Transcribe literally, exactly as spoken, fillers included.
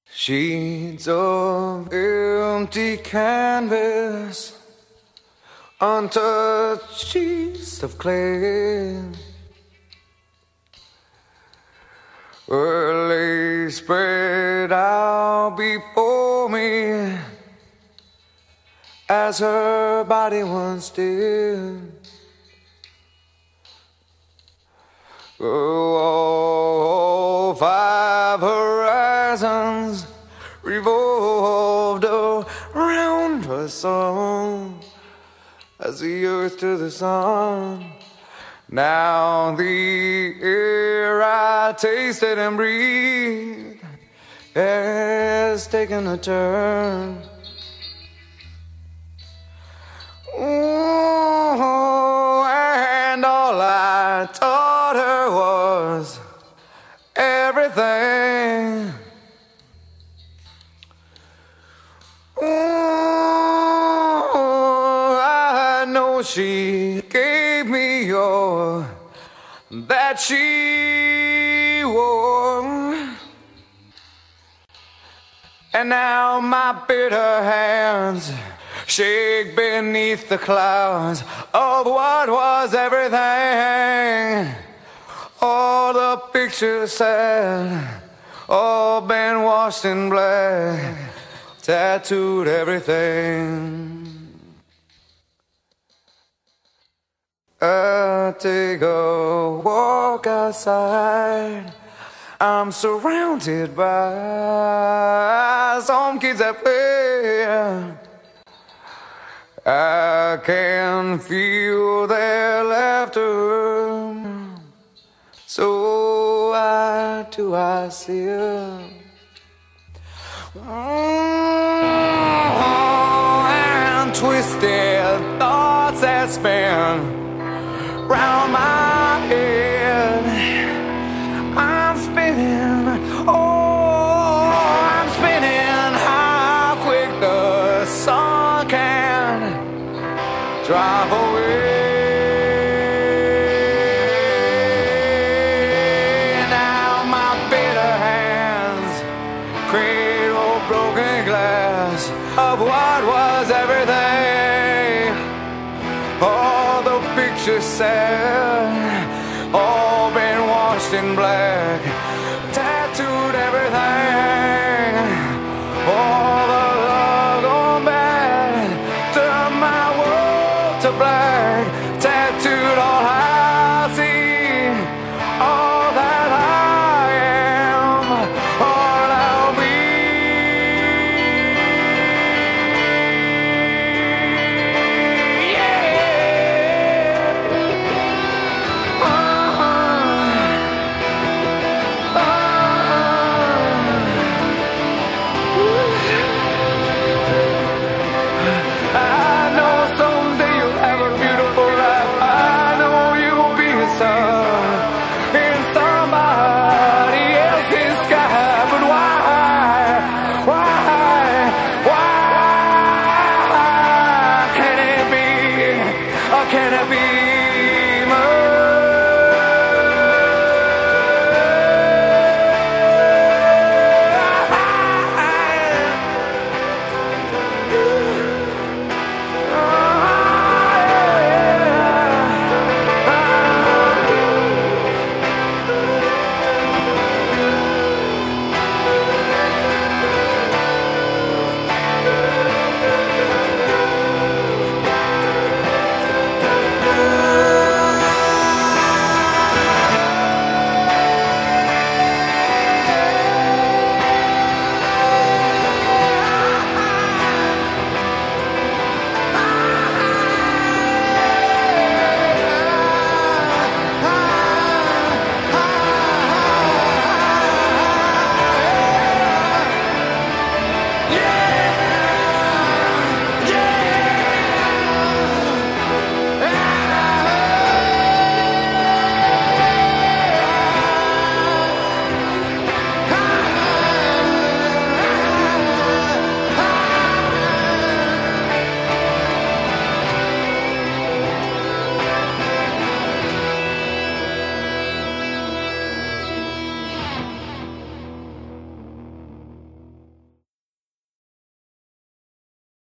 Sheets of empty canvas, untouched sheets of clay, were lay spread out before me as her body once did. Oh, five horizons revolved around her song as the earth to the sun. Now the air I tasted and breathed has taken a turn. Oh, and all I taught her was everything. Oh, I know she gave me all that she wore, and now my bitter hands shake beneath the clouds of what was everything. All the pictures sad, all been washed in black, tattooed everything. I take a walk outside, I'm surrounded by some kids that play. I can feel their laughter, so I too I see her. Oh, and twisted thoughts that spin round my head. I'm spinning, oh, I'm spinning. How quick the sun can drive away. Now my bitter hands cradle broken glass of what was everything. All the pictures sad,